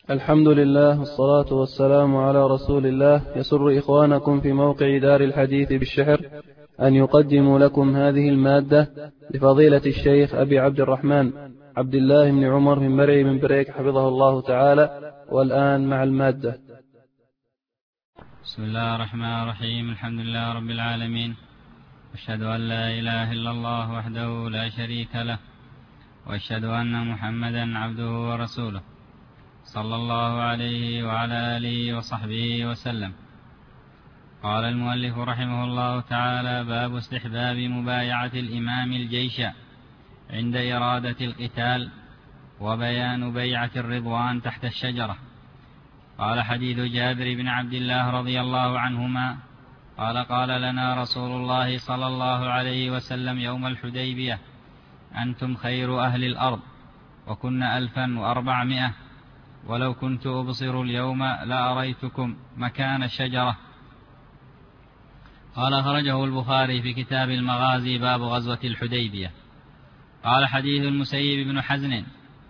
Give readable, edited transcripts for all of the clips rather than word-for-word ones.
الحمد لله والصلاة والسلام على رسول الله. يسر إخوانكم في موقع دار الحديث بالشحر أن يقدموا لكم هذه المادة لفضيلة الشيخ أبي عبد الرحمن عبد الله بن عمر من مرعي من بريك حفظه الله تعالى. والآن مع المادة. بسم الله الرحمن الرحيم. الحمد لله رب العالمين، أشهد أن لا إله إلا الله وحده لا شريك له، وأشهد أن محمدا عبده ورسوله صلى الله عليه وعلى آله وصحبه وسلم. قال المؤلف رحمه الله تعالى: باب استحباب مبايعة الإمام الجيش عند إرادة القتال، وبيان بيعة الرضوان تحت الشجرة. قال: حديث جابر بن عبد الله رضي الله عنهما قال لنا رسول الله صلى الله عليه وسلم يوم الحديبية: أنتم خير أهل الأرض، وكنا 1400، ولو كنت أبصر اليوم لأريتكم مكان الشجرة. قال: خرجه البخاري في كتاب المغازي باب غزوة الحديبية. قال: حديث المسيب بن حزن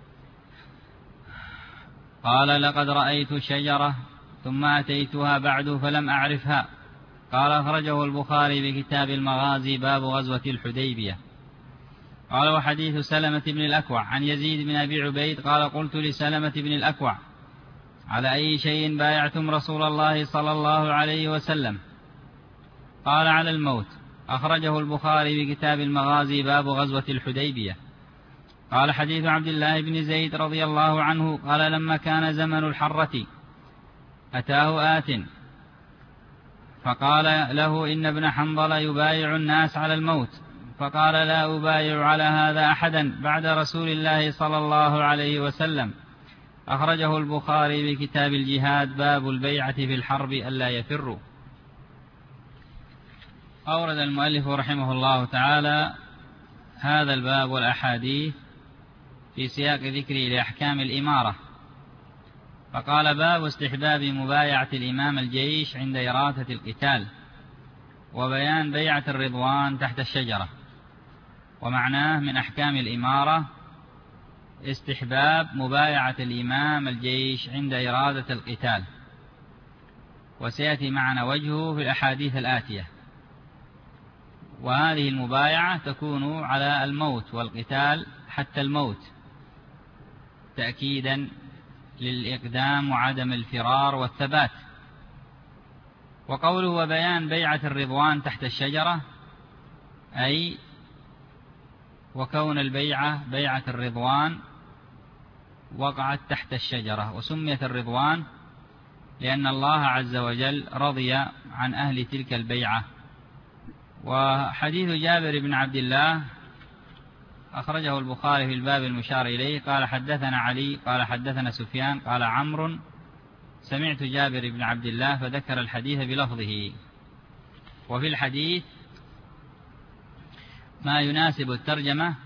قال: لقد رأيت الشجرة ثم أتيتها بعد فلم أعرفها. قال: أخرجه البخاري في كتاب المغازي باب غزوة الحديبية. قال: وحديث سلمة بن الأكوع عن يزيد بن أبي عبيد قال: قلت لسلمة بن الأكوع: على أي شيء بايعتم رسول الله صلى الله عليه وسلم؟ قال: على الموت. أخرجه البخاري في كتاب المغازي باب غزوة الحديبية. قال: حديث عبد الله بن زيد رضي الله عنه قال: لما كان زمن الحرة أتاه آت فقال له: إن ابن حنظل يبايع الناس على الموت. فقال: لا أبايع على هذا أحدا بعد رسول الله صلى الله عليه وسلم. أخرجه البخاري في كتاب الجهاد باب البيعة في الحرب ألا يفروا. أورد المؤلف رحمه الله تعالى هذا الباب والأحاديث في سياق ذكره لأحكام الإمارة، فقال: باب استحباب مبايعة الإمام الجيش عند إرادة القتال، وبيان بيعة الرضوان تحت الشجرة. ومعناه من أحكام الإمارة استحباب مبايعة الإمام الجيش عند إرادة القتال، وسيأتي معنا وجهه في الأحاديث الآتية. وهذه المبايعة تكون على الموت والقتال حتى الموت، تأكيدا للإقدام وعدم الفرار والثبات. وقوله وبيان بيعة الرضوان تحت الشجرة، أي وكون البيعة بيعة الرضوان وقعت تحت الشجرة، وسميت الرضوان لأن الله عز وجل رضي عن أهل تلك البيعة. وحديث جابر بن عبد الله أخرجه البخاري في الباب المشار إليه. قال: حدثنا علي قال: حدثنا سفيان قال: عمرو سمعت جابر بن عبد الله، فذكر الحديث بلفظه. وفي الحديث ما يناسب الترجمة،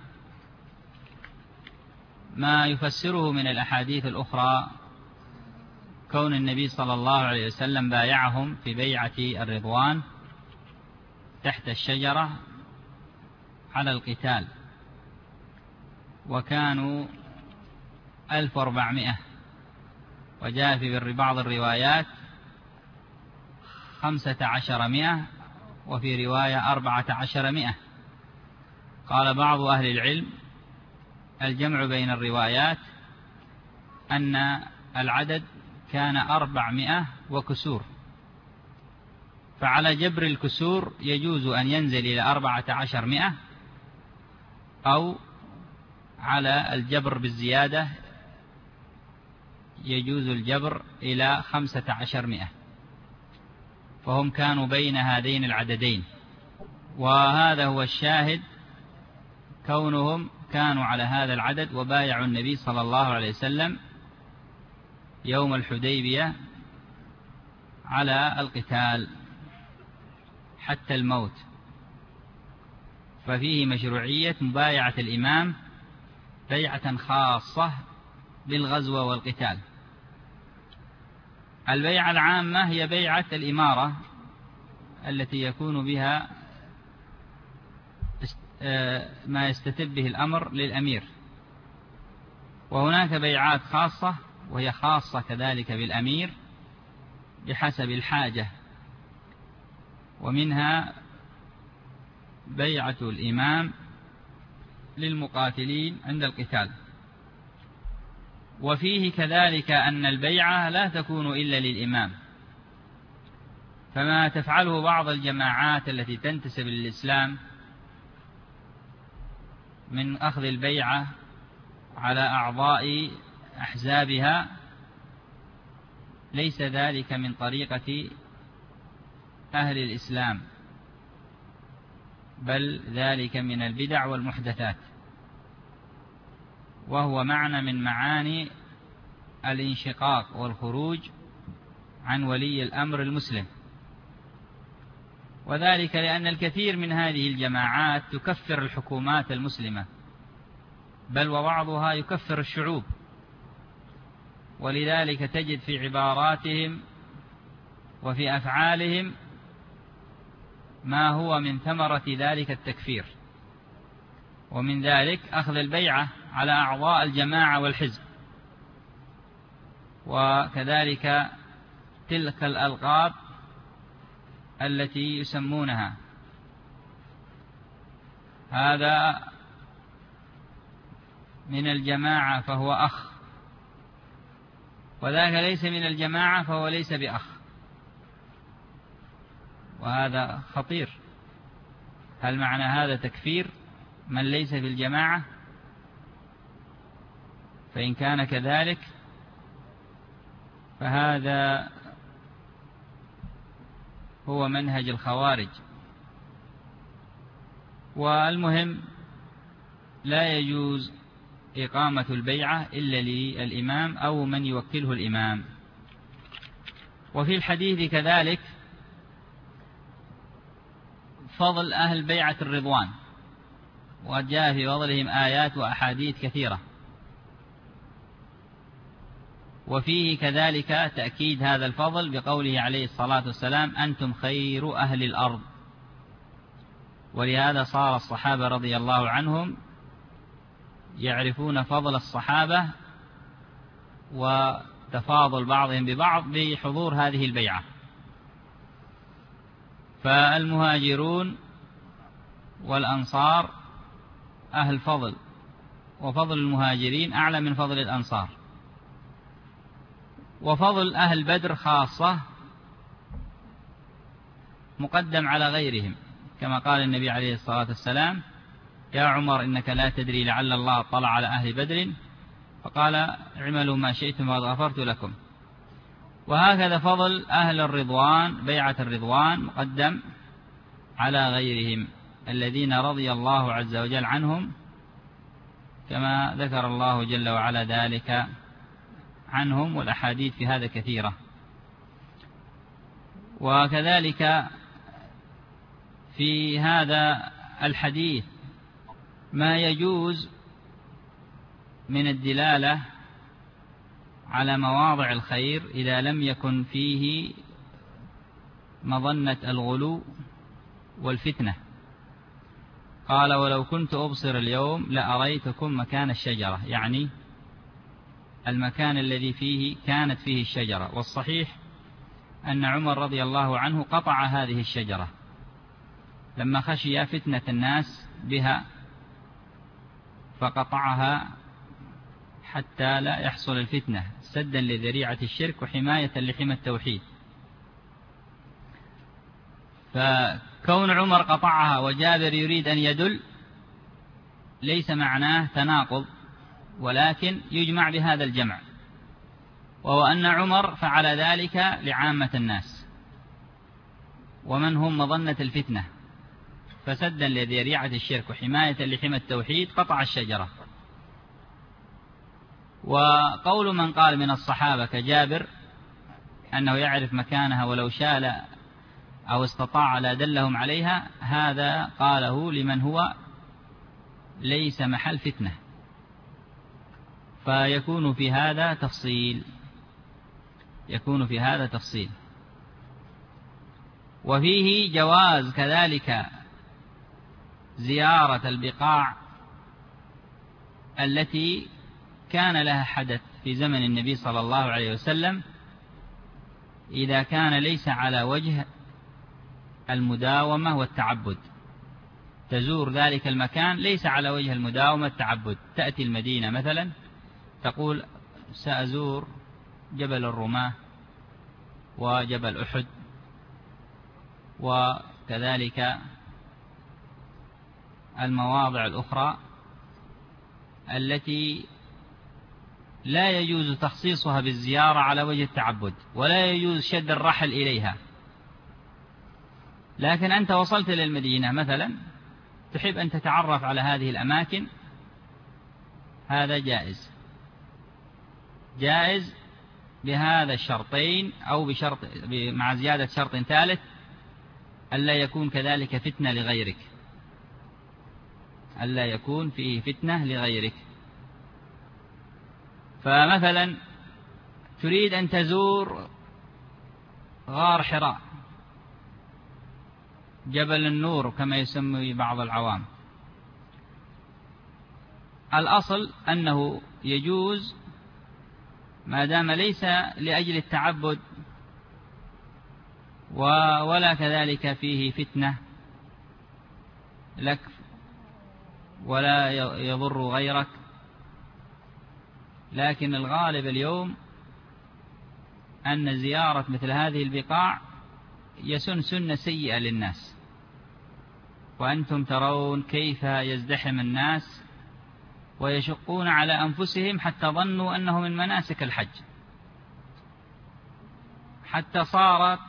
ما يفسره من الأحاديث الأخرى، كون النبي صلى الله عليه وسلم بايعهم في بيعة الرضوان تحت الشجرة على القتال، وكانوا 1400، وجاء في بعض الروايات 1500، وفي رواية 1400. قال بعض أهل العلم: الجمع بين الروايات أن العدد كان 400 وكسور، فعلى جبر الكسور يجوز أن ينزل إلى 1400، أو على الجبر بالزيادة يجوز الجبر إلى 1500، فهم كانوا بين هذين العددين. وهذا هو الشاهد، كونهم كانوا على هذا العدد وبايعوا النبي صلى الله عليه وسلم يوم الحديبية على القتال حتى الموت. ففيه مشروعية مبايعة الإمام بيعة خاصة بالغزو والقتال. البيعة العامة هي بيعة الإمارة التي يكون بها ما يستتب به الأمر للأمير، وهناك بيعات خاصة وهي خاصة كذلك بالأمير بحسب الحاجة، ومنها بيعة الإمام للمقاتلين عند القتال. وفيه كذلك أن البيعة لا تكون إلا للإمام، فما تفعله بعض الجماعات التي تنتسب للإسلام من أخذ البيعة على أعضاء أحزابها ليس ذلك من طريقة أهل الإسلام، بل ذلك من البدع والمحدثات، وهو معنى من معاني الانشقاق والخروج عن ولي الأمر المسلم. وذلك لأن الكثير من هذه الجماعات تكفر الحكومات المسلمة، بل وبعضها يكفر الشعوب، ولذلك تجد في عباراتهم وفي أفعالهم ما هو من ثمرة ذلك التكفير. ومن ذلك أخذ البيعة على أعضاء الجماعة والحزب، وكذلك تلك الألقاب التي يسمونها. هذا من الجماعة فهو أخ، وذاك ليس من الجماعة فهو ليس بأخ، وهذا خطير. هل معنى هذا تكفير من ليس في الجماعة؟ فإن كان كذلك فهذا هو منهج الخوارج. والمهم لا يجوز إقامة البيعة إلا للإمام أو من يوكله الإمام. وفي الحديث كذلك فضل أهل بيعة الرضوان، وجاء في فضلهم آيات وأحاديث كثيرة، وفيه كذلك تأكيد هذا الفضل بقوله عليه الصلاة والسلام: أنتم خير أهل الأرض. ولهذا صار الصحابة رضي الله عنهم يعرفون فضل الصحابة وتفاضل بعضهم ببعض بحضور هذه البيعة. فالمهاجرون والأنصار أهل فضل، وفضل المهاجرين أعلى من فضل الأنصار. وفضل أهل بدر خاصة مقدم على غيرهم، كما قال النبي عليه الصلاة والسلام: يا عمر إنك لا تدري لعل الله اطلع على أهل بدر فقال اعملوا ما شئتم وقد غفرت لكم. وهكذا فضل أهل الرضوان بيعة الرضوان مقدم على غيرهم الذين رضي الله عز وجل عنهم، كما ذكر الله جل وعلا ذلك عنهم، والأحاديث في هذا كثيرة. وكذلك في هذا الحديث ما يجوز من الدلالة على مواضع الخير إذا لم يكن فيه مظنة الغلو والفتنة. قال: ولو كنت أبصر اليوم لأريتكم مكان الشجرة، يعني المكان الذي فيه كانت فيه الشجرة. والصحيح أن عمر رضي الله عنه قطع هذه الشجرة لما خشي فتنة الناس بها، فقطعها حتى لا يحصل الفتنة سدا لذريعة الشرك وحماية لحمى التوحيد. فكون عمر قطعها وجابر يريد أن يدل ليس معناه تناقض، ولكن يجمع بهذا الجمع، وهو أن عمر فعل ذلك لعامة الناس ومن هم مظنة الفتنة، فسدا لذريعة الشرك وحماية لحمى التوحيد قطع الشجرة. وقول من قال من الصحابة كجابر أنه يعرف مكانها ولو شاء أو استطاع لا دلهم عليها، هذا قاله لمن هو ليس محل فتنة، فيكون في هذا تفصيل. وفيه جواز كذلك زيارة البقاع التي كان لها حدث في زمن النبي صلى الله عليه وسلم إذا كان ليس على وجه المداومة والتعبد. تزور ذلك المكان ليس على وجه المداومة والتعبد، تأتي المدينة مثلا تقول سأزور جبل الرماة وجبل أحد وكذلك المواضع الأخرى التي لا يجوز تخصيصها بالزيارة على وجه التعبد، ولا يجوز شد الرحل إليها. لكن أنت وصلت للمدينة مثلا تحب أن تتعرف على هذه الأماكن، هذا جائز، جائز بهذا الشرطين، أو بشرط مع زيادة شرط ثالث ألا يكون كذلك فتنة لغيرك، ألا يكون فيه فتنة لغيرك. فمثلا تريد أن تزور غار حراء، جبل النور كما يسمي بعض العوام، الأصل أنه يجوز ما دام ليس لأجل التعبد ولا كذلك فيه فتنة لك ولا يضر غيرك. لكن الغالب اليوم أن زيارة مثل هذه البقاع يسن سنة سيئة للناس، وأنتم ترون كيف يزدحم الناس ويشقون على أنفسهم حتى ظنوا أنه من مناسك الحج، حتى صارت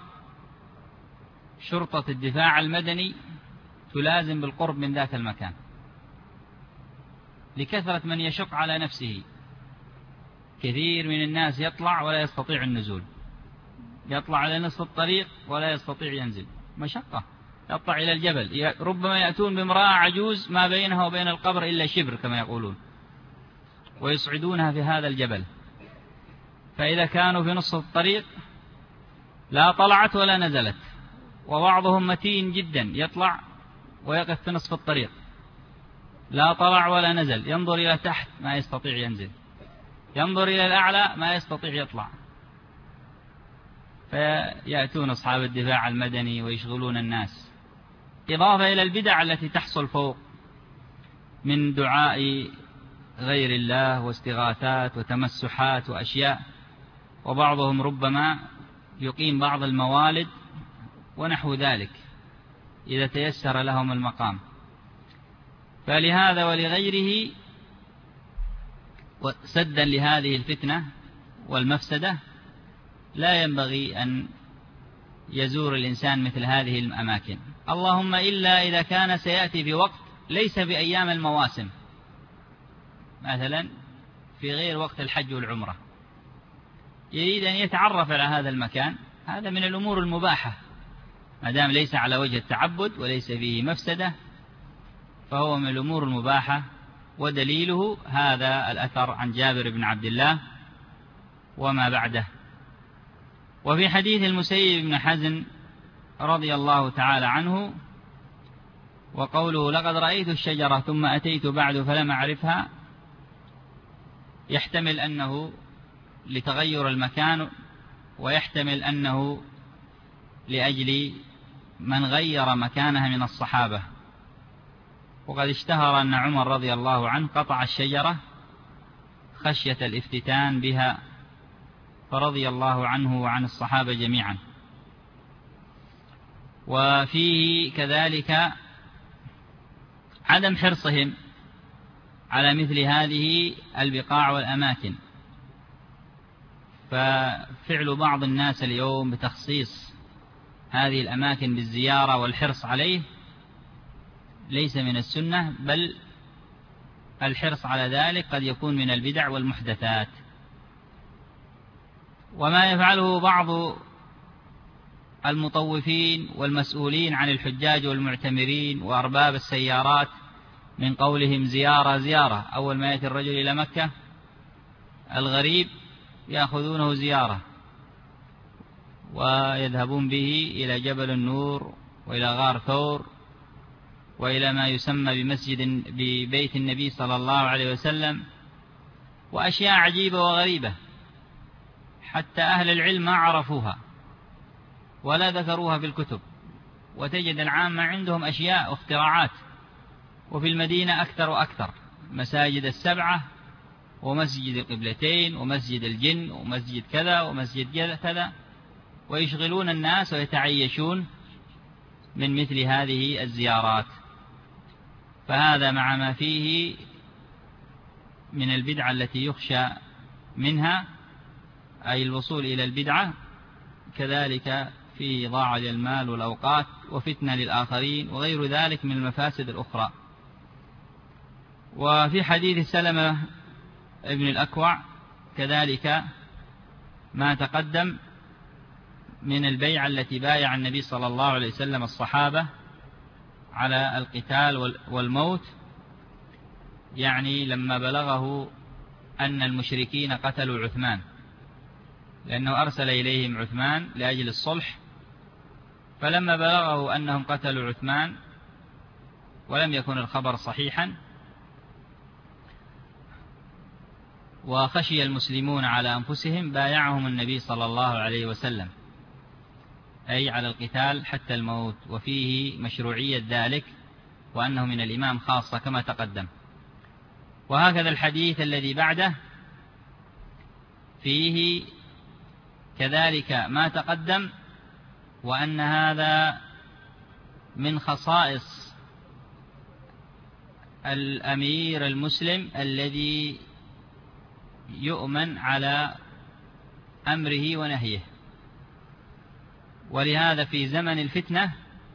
شرطة الدفاع المدني تلازم بالقرب من ذاك المكان لكثرة من يشق على نفسه. كثير من الناس يطلع ولا يستطيع النزول، يطلع على نصف الطريق ولا يستطيع ينزل، مشقة. يطلع إلى الجبل، ربما يأتون بامرأة عجوز ما بينها وبين القبر إلا شبر كما يقولون، ويصعدونها في هذا الجبل. فإذا كانوا في نصف الطريق لا طلعت ولا نزلت، وبعضهم متين جدا يطلع ويقف في نصف الطريق، لا طلع ولا نزل، ينظر إلى تحت ما يستطيع ينزل، ينظر إلى الأعلى ما يستطيع يطلع. فيأتون أصحاب الدفاع المدني ويشغلون الناس، إضافة إلى البدع التي تحصل فوق من دعاء غير الله واستغاثات وتمسحات وأشياء. وبعضهم ربما يقيم بعض الموالد ونحو ذلك إذا تيسر لهم المقام. فلهذا ولغيره سدا لهذه الفتنة والمفسدة لا ينبغي أن يزور الإنسان مثل هذه الأماكن، اللهم إلا إذا كان سيأتي في وقت ليس بأيام المواسم، مثلا في غير وقت الحج والعمرة، يريد أن يتعرف على هذا المكان، هذا من الأمور المباحة ما دام ليس على وجه التعبد وليس فيه مفسدة، فهو من الأمور المباحة. ودليله هذا الأثر عن جابر بن عبد الله وما بعده. وفي حديث المسيب بن حزن رضي الله تعالى عنه وقوله لقد رأيت الشجرة ثم أتيت بعد فلم أعرفها، يحتمل أنه لتغير المكان، ويحتمل أنه لأجل من غير مكانها من الصحابة. وقد اشتهر أن عمر رضي الله عنه قطع الشجرة خشية الافتتان بها، فرضي الله عنه وعن الصحابة جميعا. وفيه كذلك عدم حرصهم على مثل هذه البقاع والأماكن، ففعل بعض الناس اليوم بتخصيص هذه الأماكن بالزيارة والحرص عليه ليس من السنة، بل الحرص على ذلك قد يكون من البدع والمحدثات. وما يفعله بعض المطوفين والمسؤولين عن الحجاج والمعتمرين وأرباب السيارات من قولهم زيارة زيارة، أول ما يأتي الرجل إلى مكة الغريب يأخذونه زيارة ويذهبون به إلى جبل النور وإلى غار ثور وإلى ما يسمى ببيت النبي صلى الله عليه وسلم، وأشياء عجيبة وغريبة حتى أهل العلم ما عرفوها ولا ذكروها في الكتب، وتجد العامة عندهم أشياء واختراعات. وفي المدينة أكثر وأكثر، مساجد السبعة ومسجد القبلتين ومسجد الجن ومسجد كذا ومسجد كذا، ويشغلون الناس ويتعيشون من مثل هذه الزيارات. فهذا مع ما فيه من البدعة التي يخشى منها، أي الوصول إلى البدعة، كذلك في ضاع للمال والأوقات وفتنة للآخرين وغير ذلك من المفاسد الأخرى. وفي حديث سلمة ابن الأكوع كذلك ما تقدم من البيعة التي بايع النبي صلى الله عليه وسلم الصحابة على القتال والموت، يعني لما بلغه أن المشركين قتلوا عثمان، لأنه أرسل إليهم عثمان لأجل الصلح، فلما بلغه أنهم قتلوا عثمان ولم يكن الخبر صحيحا وخشي المسلمون على أنفسهم، بايعهم النبي صلى الله عليه وسلم، أي على القتال حتى الموت، وفيه مشروعية ذلك وأنه من الإمام خاصة كما تقدم. وهكذا الحديث الذي بعده فيه كذلك ما تقدم، وأن هذا من خصائص الأمير المسلم الذي يؤمن على أمره ونهيه. ولهذا في زمن الفتنة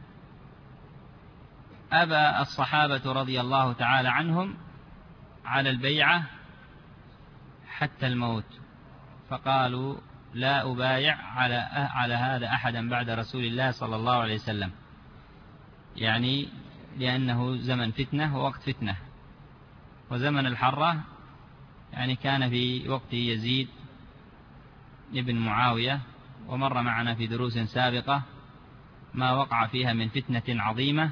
أبى الصحابة رضي الله تعالى عنهم على البيعة حتى الموت، فقالوا لا أبايع على هذا أحدا بعد رسول الله صلى الله عليه وسلم، يعني لأنه زمن فتنة ووقت فتنة. وزمن الحرة يعني كان في وقت يزيد ابن معاوية، ومر معنا في دروس سابقة ما وقع فيها من فتنة عظيمة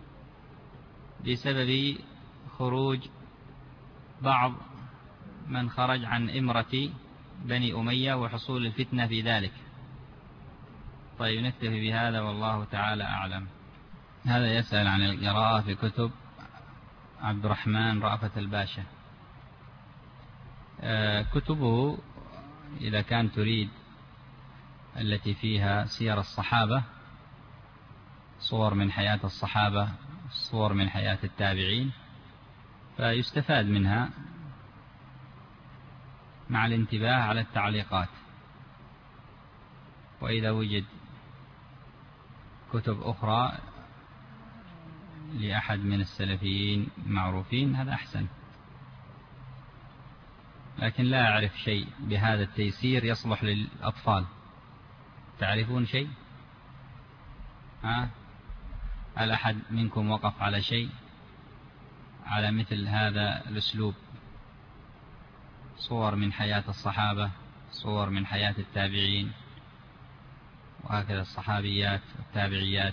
بسبب خروج بعض من خرج عن إمرة بني أمية وحصول الفتنة في ذلك. طيب نكتفي بهذا والله تعالى أعلم. هذا يسأل عن القراءة في كتب عبد الرحمن رأفت الباشا. كتبه إذا كان تريد التي فيها سير الصحابة، صور من حياة الصحابة، صور من حياة التابعين، فيستفاد منها مع الانتباه على التعليقات. وإذا وجد كتب أخرى لأحد من السلفيين معروفين هذا أحسن، لكن لا أعرف شيء بهذا التيسير يصلح للأطفال. تعرفون شيء؟ هل أحد منكم وقف على شيء على مثل هذا الأسلوب؟ صور من حياة الصحابة، صور من حياة التابعين، وهكذا الصحابيات والتابعيات.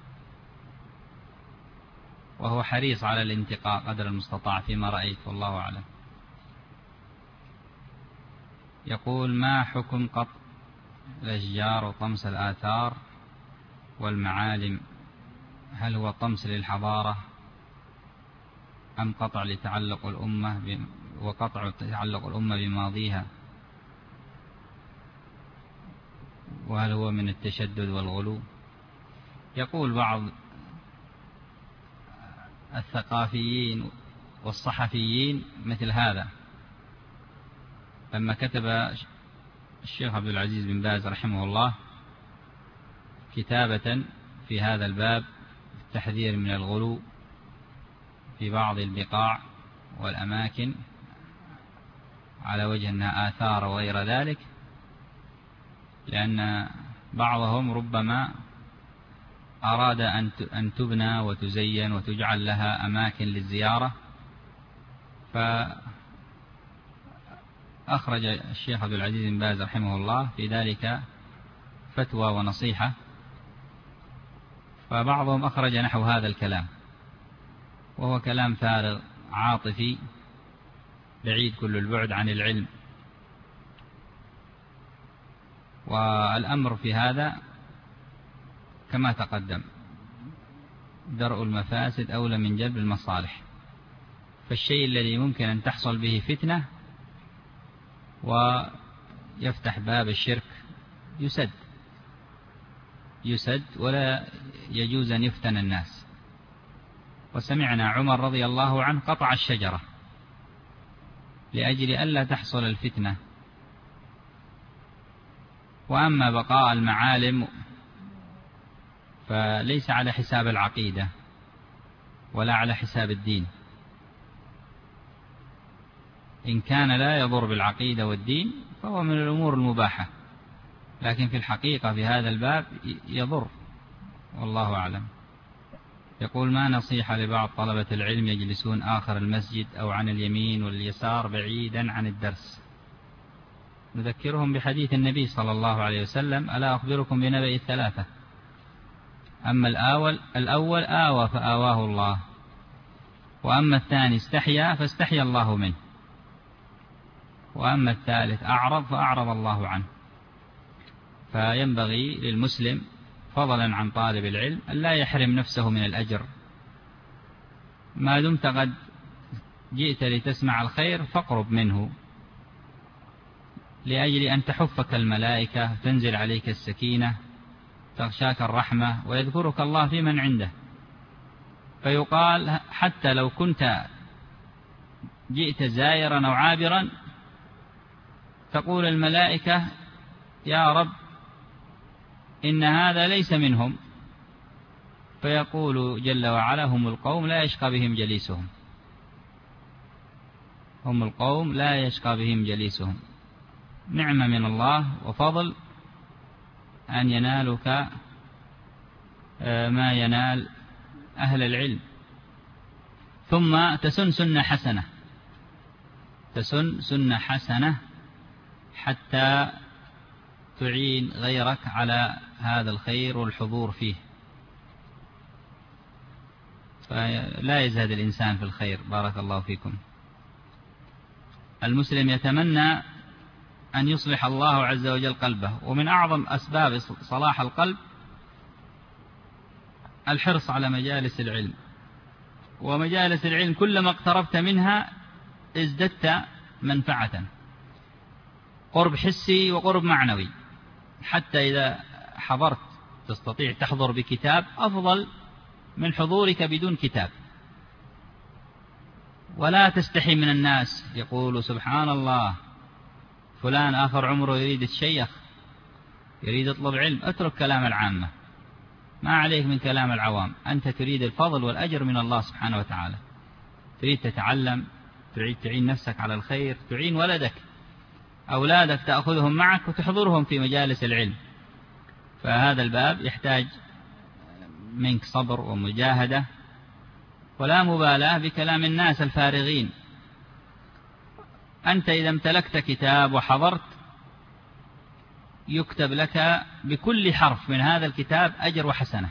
وهو حريص على الانتقاء قدر المستطاع فيما رأيت، والله أعلم. يقول: ما حكم قطع الأشجار وطمس الآثار والمعالم؟ هل هو طمس للحضارة أم قطع لتعلق الأمة وقطع تعلق الأمة بماضيها؟ وهل هو من التشدد والغلو؟ يقول بعض الثقافيين والصحفيين مثل هذا. لما كتب الشيخ عبد العزيز بن باز رحمه الله كتابة في هذا الباب التحذير من الغلو في بعض البقاع والأماكن على وجه أنها آثار وغير ذلك، لأن بعضهم ربما أراد أن تبنى وتزين وتجعل لها أماكن للزيارة، فأخرج الشيخ عبد العزيز بن باز رحمه الله في ذلك فتوى ونصيحة. فبعضهم أخرج نحو هذا الكلام، وهو كلام فارغ عاطفي، بعيد كل البعد عن العلم. والأمر في هذا كما تقدم، درء المفاسد أولى من جلب المصالح. فالشيء الذي ممكن أن تحصل به فتنة ويفتح باب الشرك يسد ولا يجوز أن يفتن الناس. وسمعنا عمر رضي الله عنه قطع الشجرة لأجل ألا تحصل الفتنة. وأما بقاء المعالم فليس على حساب العقيدة ولا على حساب الدين. إن كان لا يضر بالعقيدة والدين فهو من الأمور المباحة، لكن في الحقيقة في هذا الباب يضر، والله أعلم. يقول: ما نصيحة لبعض طلبة العلم يجلسون آخر المسجد أو عن اليمين واليسار بعيدا عن الدرس؟ نذكرهم بحديث النبي صلى الله عليه وسلم: ألا أخبركم بنبأ الثلاثة؟ أما الأول آوى فآواه الله، وأما الثاني استحيا فاستحيا الله منه، وأما الثالث أعرض فأعرض الله عنه. فينبغي للمسلم فضلا عن طالب العلم أن لا يحرم نفسه من الأجر. ما دمت قد جئت لتسمع الخير فاقرب منه، لأجل أن تحفك الملائكة، تنزل عليك السكينة، تغشاك الرحمة، ويذكرك الله في من عنده. فيقال حتى لو كنت جئت زائرا أو عابرا تقول الملائكة: يا رب إن هذا ليس منهم. فيقول جل وعلا: هم القوم لا يشقى بهم جليسهم. هم القوم لا يشقى بهم جليسهم. نعمة من الله وفضل أن ينالك ما ينال أهل العلم. ثم تسن سنة حسنة حتى تعين غيرك على هذا الخير والحضور فيه. فلا يزهد الإنسان في الخير. بارك الله فيكم. المسلم يتمنى أن يصلح الله عز وجل قلبه، ومن أعظم أسباب صلاح القلب الحرص على مجالس العلم. ومجالس العلم كلما اقتربت منها ازددت منفعة، قرب حسي وقرب معنوي. حتى إذا حضرت تستطيع تحضر بكتاب أفضل من حضورك بدون كتاب. ولا تستحي من الناس. يقول: سبحان الله، فلان آخر عمره يريد الشيخ، يريد يطلب علم. اترك كلام العامة، ما عليك من كلام العوام. أنت تريد الفضل والأجر من الله سبحانه وتعالى، تريد تتعلم، تريد تعين نفسك على الخير، تعين ولدك، أولادك تأخذهم معك وتحضرهم في مجالس العلم. فهذا الباب يحتاج منك صبر ومجاهدة، ولا مبالاة بكلام الناس الفارغين. أنت إذا امتلكت كتاب وحضرت يكتب لك بكل حرف من هذا الكتاب أجر وحسنة،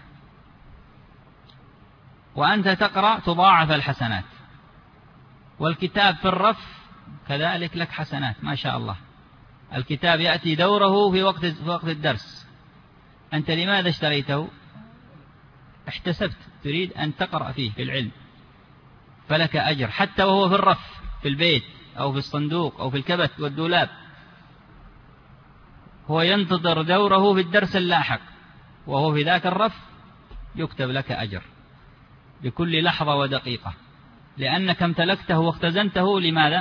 وأنت تقرأ تضاعف الحسنات. والكتاب في الرف كذلك لك حسنات ما شاء الله. الكتاب يأتي دوره في وقت الدرس. أنت لماذا اشتريته؟ احتسبت، تريد أن تقرأ فيه في العلم، فلك أجر حتى وهو في الرف في البيت أو في الصندوق أو في الكبت والدولاب. هو ينتظر دوره في الدرس اللاحق، وهو في ذاك الرف يكتب لك أجر بكل لحظة ودقيقة، لأنك امتلكته واختزنته. لماذا؟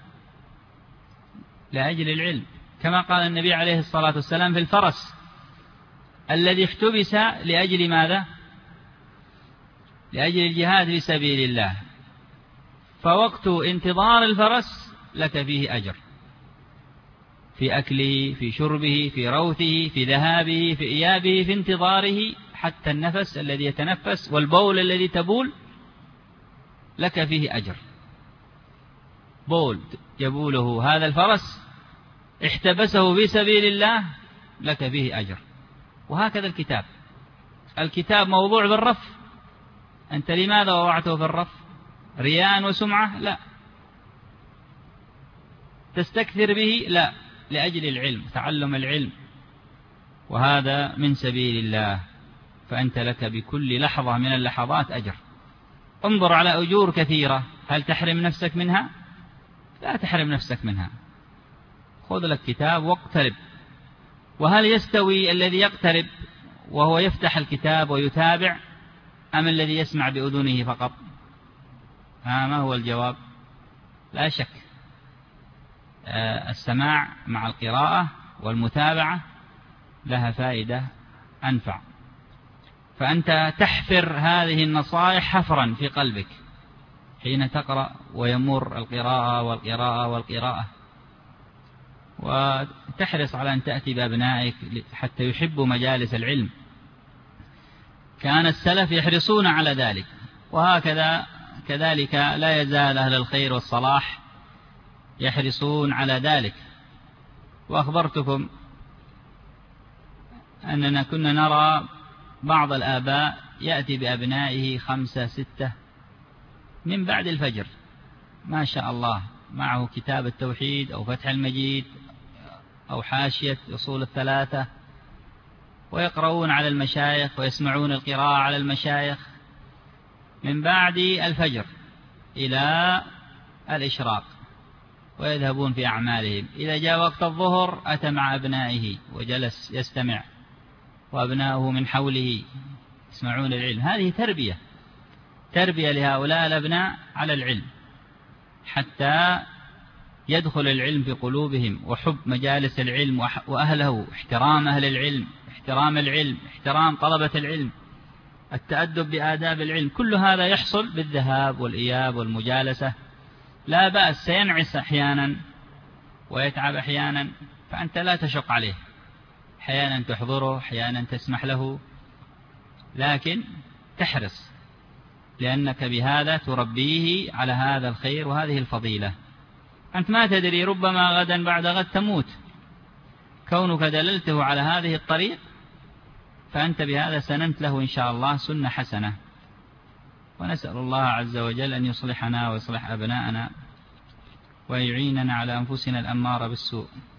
لأجل العلم. كما قال النبي عليه الصلاة والسلام في الفرس الذي احتبس لأجل ماذا؟ لأجل الجهاد في سبيل الله. فوقت انتظار الفرس لك فيه أجر، في أكله، في شربه، في روثه، في ذهابه، في إيابه، في انتظاره، حتى النفس الذي يتنفس والبول الذي تبول لك فيه أجر. بول يبوله هذا الفرس احتبسه في سبيل الله لك فيه أجر. وهكذا الكتاب موضوع بالرف. أنت لماذا وضعته في الرف؟ رياء وسمعة؟ لا، تستكثر به، لا، لأجل العلم، تعلم العلم، وهذا من سبيل الله، فأنت لك بكل لحظة من اللحظات أجر. انظر على أجور كثيرة، هل تحرم نفسك منها؟ لا تحرم نفسك منها. خذ لك كتاب واقترب. وهل يستوي الذي يقترب وهو يفتح الكتاب ويتابع أم الذي يسمع بأذنه فقط؟ ما هو الجواب؟ لا شك السماع مع القراءة والمتابعة لها فائدة أنفع. فأنت تحفر هذه النصائح حفرا في قلبك حين تقرأ ويمر القراءة والقراءة والقراءة، وتحرص على أن تأتي بأبنائك حتى يحبوا مجالس العلم. كان السلف يحرصون على ذلك، وهكذا كذلك لا يزال أهل الخير والصلاح يحرصون على ذلك. وأخبرتكم أننا كنا نرى بعض الآباء يأتي بأبنائه 5 6 من بعد الفجر، ما شاء الله، معه كتاب التوحيد أو فتح المجيد أو حاشية أصول الثلاثة، ويقرؤون على المشايخ ويسمعون القراءة على المشايخ من بعد الفجر إلى الإشراق، ويذهبون في أعمالهم. إذا جاء وقت الظهر أتى مع أبنائه وجلس يستمع، وأبناؤه من حوله يسمعون العلم. هذه تربية لهؤلاء الأبناء على العلم، حتى يدخل العلم في قلوبهم، وحب مجالس العلم وأهله، احترام أهل العلم، احترام العلم، احترام طلبة العلم، التأدب بآداب العلم. كل هذا يحصل بالذهاب والإياب والمجالسة. لا بأس، سينعس أحيانا ويتعب أحيانا، فأنت لا تشق عليه، أحيانا تحضره، أحيانا تسمح له، لكن تحرص، لأنك بهذا تربيه على هذا الخير وهذه الفضيلة. أنت ما تدري، ربما غدا بعد غد تموت. كونك دللته على هذه الطريق فأنت بهذا سننت له إن شاء الله سنة حسنة. ونسأل الله عز وجل أن يصلحنا ويصلح أبناءنا ويعيننا على أنفسنا الأمارة بالسوء.